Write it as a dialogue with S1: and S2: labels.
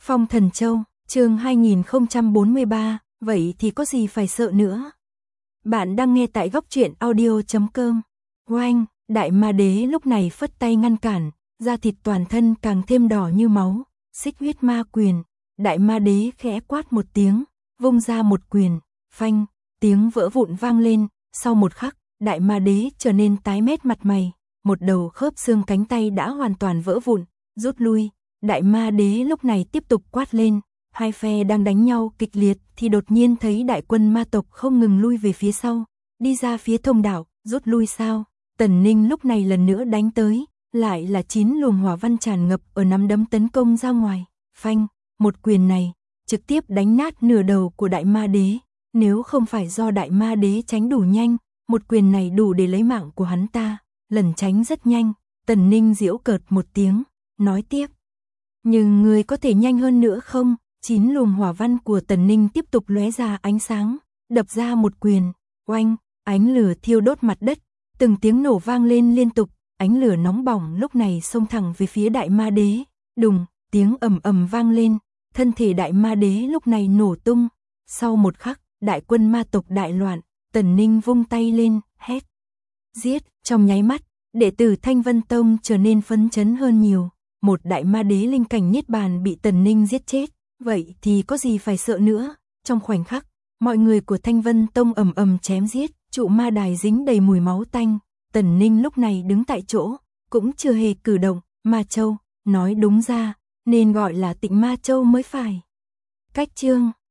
S1: Phong Thần Châu, chương 2043, vậy thì có gì phải sợ nữa. Bạn đang nghe tại góc truyện audio.com. Oanh, Đại Ma Đế lúc này phất tay ngăn cản, da thịt toàn thân càng thêm đỏ như máu, xích huyết ma quyền. Đại Ma Đế khẽ quát một tiếng, vung ra một quyền, phanh, tiếng vỡ vụn vang lên, sau một khắc, Đại Ma Đế trở nên tái mét mặt mày, một đầu khớp xương cánh tay đã hoàn toàn vỡ vụn, rút lui. Đại Ma Đế lúc này tiếp tục quát lên, hai phe đang đánh nhau kịch liệt thì đột nhiên thấy đại quân ma tộc không ngừng lui về phía sau, đi ra phía thông đạo, rút lui sao? Tần Ninh lúc này lần nữa đánh tới, lại là 9 luồng hỏa văn tràn ngập ở nắm đấm tấn công ra ngoài, phanh, một quyền này, trực tiếp đánh nát nửa đầu của Đại Ma Đế, nếu không phải do Đại Ma Đế tránh đủ nhanh, một quyền này đủ để lấy mạng của hắn ta, lần tránh rất nhanh, Tần Ninh giễu cợt một tiếng, nói tiếp. Nhưng người có thể nhanh hơn nữa không? 9 luồng hỏa văn của Tần Ninh tiếp tục lóe ra ánh sáng, đập ra một quyền, oanh, ánh lửa thiêu đốt mặt đất, từng tiếng nổ vang lên liên tục, ánh lửa nóng bỏng lúc này xông thẳng về phía Đại Ma Đế, đùng, tiếng ầm ầm vang lên, thân thể Đại Ma Đế lúc này nổ tung, sau một khắc, đại quân ma tộc đại loạn, Tần Ninh vung tay lên, hét, giết, trong nháy mắt, đệ tử Thanh Vân Tông trở nên phấn chấn hơn nhiều. Một Đại Ma Đế linh cảnh niết bàn bị Tần Ninh giết chết, vậy thì có gì phải sợ nữa. Trong khoảnh khắc, mọi người của Thanh Vân Tông ầm ầm chém giết, trụ ma đài dính đầy mùi máu tanh. Tần Ninh lúc này đứng tại chỗ, cũng chưa hề cử động. Ma Châu, nói đúng ra, nên gọi là Tịnh Ma Châu mới phải. Cách chương